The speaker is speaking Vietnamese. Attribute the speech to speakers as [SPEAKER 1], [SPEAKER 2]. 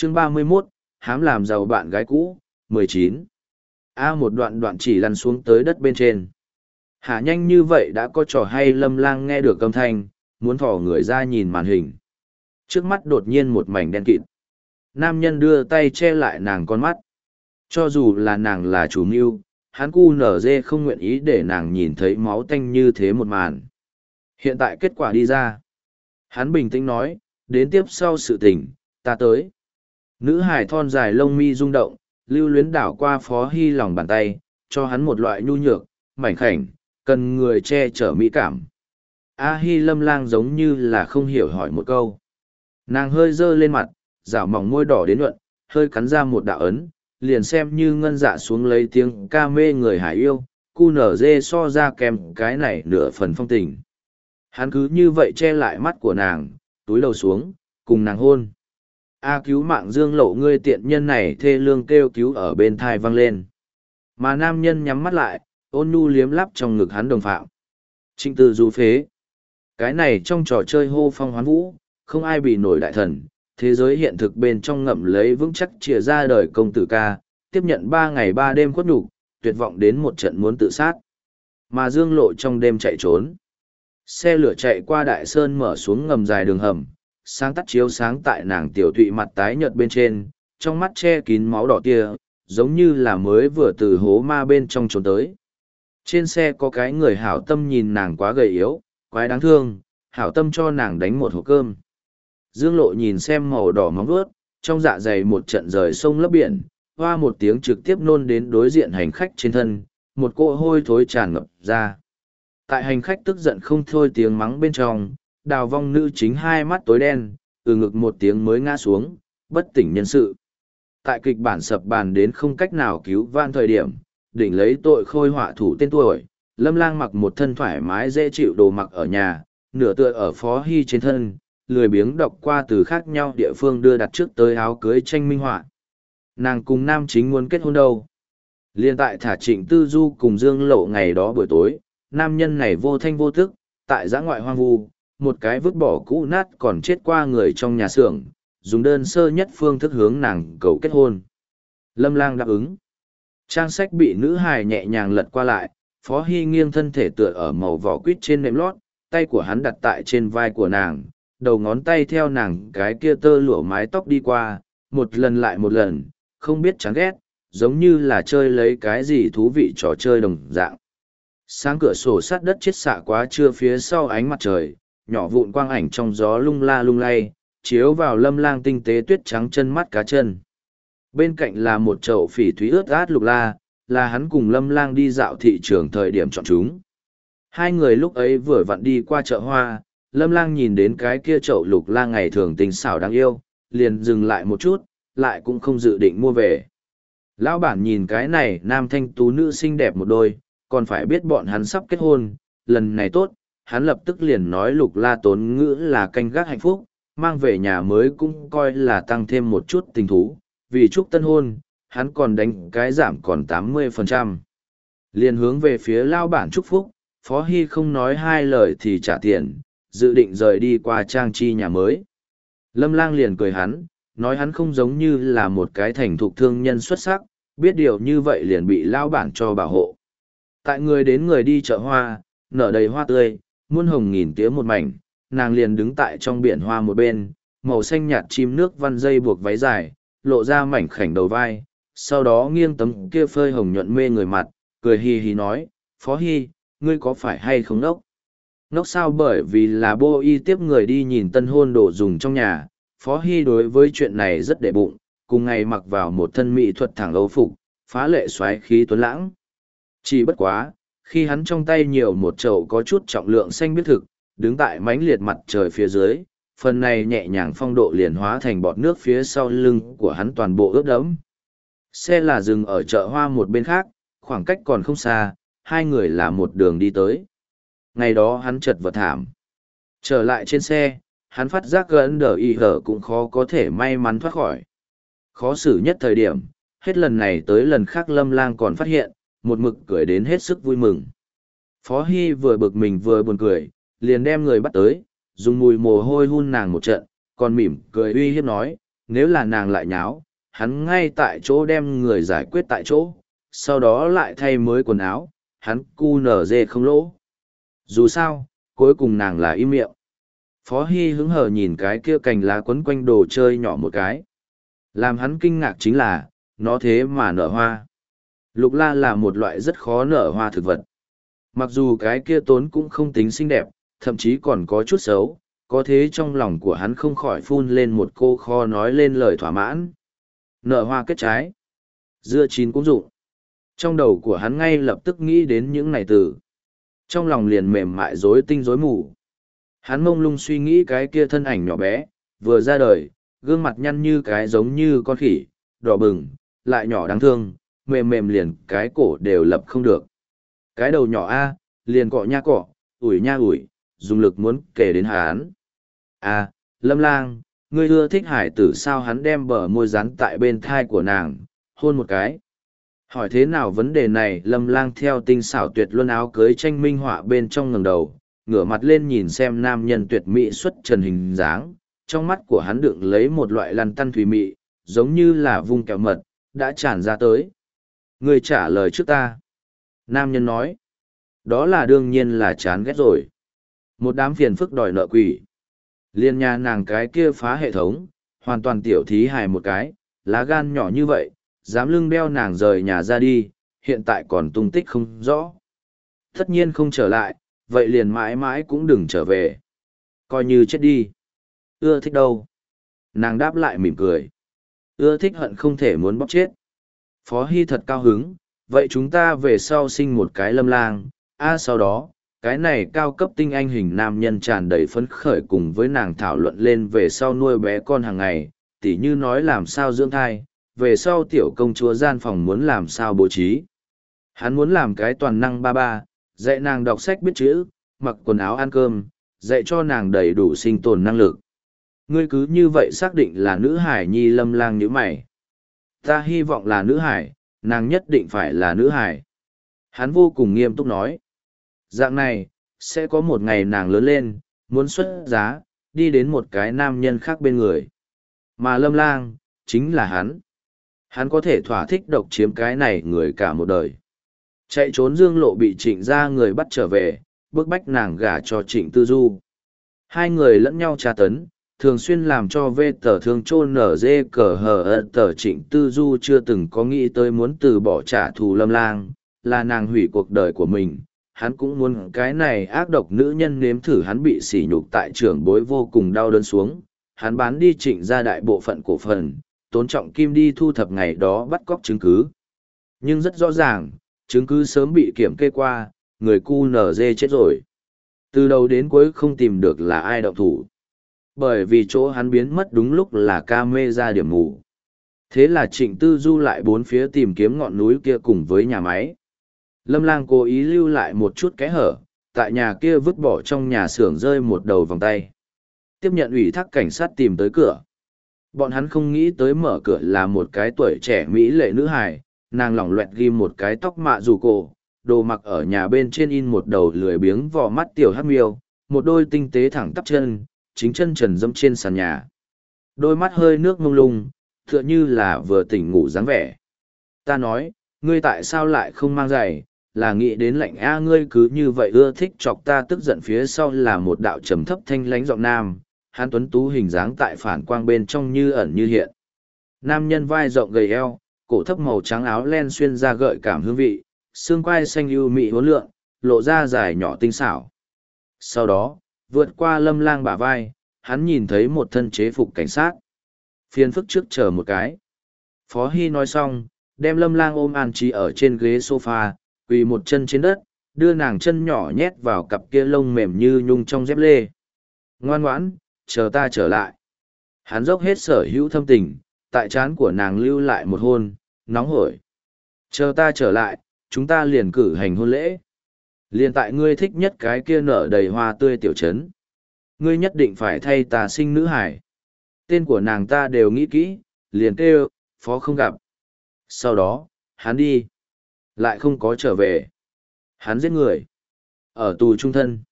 [SPEAKER 1] Chương 31, hám làm giàu bạn gái cũ, 19. Một đoạn đoạn chỉ lăn xuống tới đất bên trên. Hả nhanh như vậy đã có trò hay. Lâm Lang nghe được âm thanh, muốn thò người ra nhìn màn hình. Trước mắt đột nhiên một mảnh đen kịt. Nam nhân đưa tay che lại nàng con mắt. Cho dù là nàng là chủ mưu, hắn cu nở dê không nguyện ý để nàng nhìn thấy máu tanh như thế một màn. Hiện tại kết quả đi ra. Hắn bình tĩnh nói, đến tiếp sau sự tình, ta tới. Nữ hải thon dài lông mi rung động, lưu luyến đảo qua Phó Hy lòng bàn tay, cho hắn một loại nhu nhược, mảnh khảnh, cần người che chở mỹ cảm. Hy Lâm Lang giống như là không hiểu hỏi một câu. Nàng hơi dơ lên mặt, rảo mỏng môi đỏ đến nhuận, hơi cắn ra một đạo ấn, liền xem như ngân dạ xuống lấy tiếng ca mê người hải yêu, cu nở dê so ra kèm cái này nửa phần phong tình. Hắn cứ như vậy che lại mắt của nàng, túi đầu xuống, cùng nàng hôn. Cứu mạng Dương Lộ, ngươi tiện nhân này, thê lương kêu cứu ở bên thai vang lên. Mà nam nhân nhắm mắt lại, ôn nhu liếm lắp trong ngực hắn đồng phạm. Trịnh Tư du phế. Cái này trong trò chơi hô phong hoán vũ, không ai bị nổi đại thần, thế giới hiện thực bên trong ngậm lấy vững chắc chìa ra đời công tử ca, tiếp nhận 3 ngày 3 đêm khuất nhục, tuyệt vọng đến một trận muốn tự sát. Mà Dương Lộ trong đêm chạy trốn. Xe lửa chạy qua đại sơn mở xuống ngầm dài đường hầm, sáng tắt chiếu sáng tại nàng tiểu thụy mặt tái nhợt bên trên, trong mắt che kín máu đỏ tia, giống như là mới vừa từ hố ma bên trong trốn tới. Trên xe có cái người hảo tâm nhìn nàng quá gầy yếu, quái đáng thương, hảo tâm cho nàng đánh một hộp cơm. Dương Lộ nhìn xem màu đỏ móng vuốt, trong dạ dày một trận rời sông lấp biển, hoa một tiếng trực tiếp nôn đến đối diện hành khách trên thân, một cỗ hôi thối tràn ngập ra. Tại hành khách tức giận không thôi tiếng mắng bên trong, đào vong nữ chính hai mắt tối đen, ngực một tiếng mới ngã xuống, bất tỉnh nhân sự. Tại kịch bản sập bàn đến không cách nào cứu van thời điểm, đỉnh lấy tội khôi họa thủ tên tuổi, Lâm Lang mặc một thân thoải mái dễ chịu đồ mặc ở nhà, nửa tựa ở Phó Hy trên thân, lười biếng đọc qua từ khác nhau địa phương đưa đặt trước tới áo cưới tranh minh họa. Nàng cùng nam chính muốn kết hôn đâu. Liên tại thả Trịnh Tư Du cùng Dương Lộ ngày đó buổi tối, nam nhân này vô thanh vô tức, tại giã ngoại hoang vu, một cái vứt bỏ cũ nát còn chết qua người trong nhà xưởng, dùng đơn sơ nhất phương thức hướng nàng cầu kết hôn. Lâm Lang đáp ứng. Trang sách bị nữ hài nhẹ nhàng lật qua lại, Phó Hy nghiêng thân thể tựa ở màu vỏ quýt trên nệm lót, tay của hắn đặt tại trên vai của nàng, đầu ngón tay theo nàng cái kia tơ lụa mái tóc đi qua, một lần lại một lần, không biết chán ghét, giống như là chơi lấy cái gì thú vị trò chơi đồng dạng. Sáng cửa sổ sát đất chết xạ quá trưa phía sau ánh mặt trời, nhỏ vụn quang ảnh trong gió lung la lung lay, chiếu vào Lâm Lang tinh tế tuyết trắng chân mắt cá chân. Bên cạnh là một chậu phỉ thúy ướt át lục la, là hắn cùng Lâm Lang đi dạo thị trường thời điểm chọn chúng. Hai người lúc ấy vừa vặn đi qua chợ hoa, Lâm Lang nhìn đến cái kia chậu lục la ngày thường tình xảo đáng yêu, liền dừng lại một chút, lại cũng không dự định mua về. Lão bản nhìn cái này nam thanh tú nữ xinh đẹp một đôi, còn phải biết bọn hắn sắp kết hôn, lần này tốt, hắn lập tức liền nói lục la tốn ngữ là canh gác hạnh phúc, mang về nhà mới cũng coi là tăng thêm một chút tình thú, vì chúc tân hôn, hắn còn đánh cái giảm còn 80%. Liền hướng về phía lao bản chúc phúc, Phó Hy không nói hai lời thì trả tiền, dự định rời đi qua trang chi nhà mới. Lâm Lang liền cười hắn, nói hắn không giống như là một cái thành thục thương nhân xuất sắc, biết điều như vậy liền bị lao bản cho bảo hộ. Tại người đến người đi chợ hoa, nở đầy hoa tươi, muôn hồng nghìn tía một mảnh, nàng liền đứng tại trong biển hoa một bên, màu xanh nhạt chim nước văn dây buộc váy dài, lộ ra mảnh khảnh đầu vai, sau đó nghiêng tấm kia phơi hồng nhuận mê người mặt, cười hì hì nói, Phó Hy, ngươi có phải hay không nốc? Nốc sao? Bởi vì là Bô Y tiếp người đi nhìn tân hôn đồ dùng trong nhà, Phó Hy đối với chuyện này rất để bụng, cùng ngày mặc vào một thân mỹ thuật thẳng âu phục, phá lệ xoáy khí tuấn lãng. Chỉ bất quá, khi hắn trong tay nhiều một chậu có chút trọng lượng xanh biết thực, đứng tại mánh liệt mặt trời phía dưới, phần này nhẹ nhàng phong độ liền hóa thành bọt nước phía sau lưng của hắn toàn bộ ướt đẫm. Xe là dừng ở chợ hoa một bên khác, khoảng cách còn không xa, hai người là một đường đi tới. Ngày đó hắn chật vật thảm. Trở lại trên xe, hắn phát giác gần đờ y hở cũng khó có thể may mắn thoát khỏi. Khó xử nhất thời điểm, hết lần này tới lần khác Lâm Lang còn phát hiện, một mực cười đến hết sức vui mừng. Phó Hy vừa bực mình vừa buồn cười, liền đem người bắt tới, dùng mùi mồ hôi hun nàng một trận, còn mỉm cười uy hiếp nói, nếu là nàng lại nháo, hắn ngay tại chỗ đem người giải quyết tại chỗ, sau đó lại thay mới quần áo, hắn cu nở dê không lỗ. Dù sao, cuối cùng nàng là im miệng. Phó Hy hứng hờ nhìn cái kia cành lá quấn quanh đồ chơi nhỏ một cái. Làm hắn kinh ngạc chính là, nó thế mà nở hoa. Lục la là một loại rất khó nở hoa thực vật. Mặc dù cái kia tốn cũng không tính xinh đẹp, thậm chí còn có chút xấu, có thế trong lòng của hắn không khỏi phun lên một cô kho nói lên lời thỏa mãn. Nở hoa kết trái. Dưa chín cũng dụng. Trong đầu của hắn ngay lập tức nghĩ đến những này từ. Trong lòng liền mềm mại rối tinh rối mù. Hắn mông lung suy nghĩ cái kia thân ảnh nhỏ bé, vừa ra đời, gương mặt nhăn như cái giống như con khỉ, đỏ bừng, lại nhỏ đáng thương, mềm mềm liền cái cổ đều lập không được. Cái đầu nhỏ a, liền cọ nha cọ, ủi nha ủi, dùng lực muốn kể đến hắn. À, Lâm Lang, ngươi ưa thích hải tử sao? Hắn đem bờ môi rắn tại bên thai của nàng, hôn một cái. Hỏi thế nào vấn đề này? Lâm Lang theo tinh xảo tuyệt luân áo cưới tranh minh họa bên trong ngẩng đầu, ngửa mặt lên nhìn xem nam nhân tuyệt mỹ xuất trần hình dáng, trong mắt của hắn đựng lấy một loại lăn tăn thùy mị, giống như là vung kẹo mật, đã tràn ra tới. Ngươi trả lời trước ta. Nam nhân nói. Đó là đương nhiên là chán ghét rồi. Một đám phiền phức đòi nợ quỷ. Liên nhà nàng cái kia phá hệ thống, hoàn toàn tiểu thí hài một cái, lá gan nhỏ như vậy, dám lưng đeo nàng rời nhà ra đi, hiện tại còn tung tích không rõ. Tất nhiên không trở lại, vậy liền mãi mãi cũng đừng trở về. Coi như chết đi. Ưa thích đâu? Nàng đáp lại mỉm cười. Ưa thích hận không thể muốn bóc chết. Phó Hy thật cao hứng, vậy chúng ta về sau sinh một cái Lâm Lang. Sau đó, cái này cao cấp tinh anh hình nam nhân tràn đầy phấn khởi cùng với nàng thảo luận lên về sau nuôi bé con hàng ngày, tỉ như nói làm sao dưỡng thai, về sau tiểu công chúa gian phòng muốn làm sao bố trí. Hắn muốn làm cái toàn năng ba ba, dạy nàng đọc sách biết chữ, mặc quần áo ăn cơm, dạy cho nàng đầy đủ sinh tồn năng lực. Ngươi cứ như vậy xác định là nữ hải nhi? Lâm Lang nhíu mày. Ta hy vọng là nữ hải, nàng nhất định phải là nữ hải. Hắn vô cùng nghiêm túc nói. Dạng này, sẽ có một ngày nàng lớn lên, muốn xuất giá, đi đến một cái nam nhân khác bên người. Mà Lâm Lang, chính là hắn. Hắn có thể thỏa thích độc chiếm cái này người cả một đời. Chạy trốn Dương Lộ bị Trịnh gia người bắt trở về, bức bách nàng gả cho Trịnh Tư Du. Hai người lẫn nhau tra tấn, thường xuyên làm cho vê tờ thương chôn nở dê cờ hờ tờ. Trịnh Tư Du chưa từng có nghĩ tới muốn từ bỏ trả thù Lâm Lang, là nàng hủy cuộc đời của mình. Hắn cũng muốn cái này ác độc nữ nhân nếm thử hắn bị sỉ nhục tại trưởng bối vô cùng đau đớn xuống. Hắn bán đi Trịnh gia đại bộ phận cổ phần, tốn trọng kim đi thu thập ngày đó bắt cóc chứng cứ. Nhưng rất rõ ràng, chứng cứ sớm bị kiểm kê qua, người cu nở dê chết rồi. Từ đầu đến cuối không tìm được là ai động thủ. Bởi vì chỗ hắn biến mất đúng lúc là ca mê ra điểm mù. Thế là Trịnh Tư Du lại bốn phía tìm kiếm ngọn núi kia cùng với nhà máy. Lâm Lang cố ý lưu lại một chút kẽ hở, tại nhà kia vứt bỏ trong nhà xưởng rơi một đầu vòng tay. Tiếp nhận ủy thác cảnh sát tìm tới cửa. Bọn hắn không nghĩ tới mở cửa là một cái tuổi trẻ mỹ lệ nữ hài, nàng lỏng loẹt ghim một cái tóc mạ dù cổ, đồ mặc ở nhà bên trên in một đầu lười biếng vò mắt tiểu hắc miêu, một đôi tinh tế thẳng tắp chân, chính chân trần dẫm trên sàn nhà. Đôi mắt hơi nước mông lung, tựa như là vừa tỉnh ngủ dáng vẻ. Ta nói, ngươi tại sao lại không mang giày, là nghĩ đến lạnh a? Ngươi cứ như vậy ưa thích chọc ta tức giận. Phía sau là một đạo trầm thấp thanh lãnh giọng nam, hắn tuấn tú hình dáng tại phản quang bên trong như ẩn như hiện. Nam nhân vai rộng gầy eo, cổ thấp màu trắng áo len xuyên ra gợi cảm hương vị, xương quai xanh ưu mị uốn lượn, lộ ra dài nhỏ tinh xảo. Sau đó, vượt qua Lâm Lang bả vai, hắn nhìn thấy một thân chế phục cảnh sát. Phiền phức trước chờ một cái. Phó Hy nói xong, đem Lâm Lang ôm an trí ở trên ghế sofa, quỳ một chân trên đất, đưa nàng chân nhỏ nhét vào cặp kia lông mềm như nhung trong dép lê. Ngoan ngoãn, chờ ta trở lại. Hắn dốc hết sở hữu thâm tình, tại trán của nàng lưu lại một hôn, nóng hổi. Chờ ta trở lại, chúng ta liền cử hành hôn lễ. Liền tại ngươi thích nhất cái kia nở đầy hoa tươi tiểu trấn. Ngươi nhất định phải thay ta sinh nữ hải. Tên của nàng ta đều nghĩ kỹ, liền kêu, Phó không gặp. Sau đó, hắn đi. Lại không có trở về. Hắn giết người. Ở tù trung thân.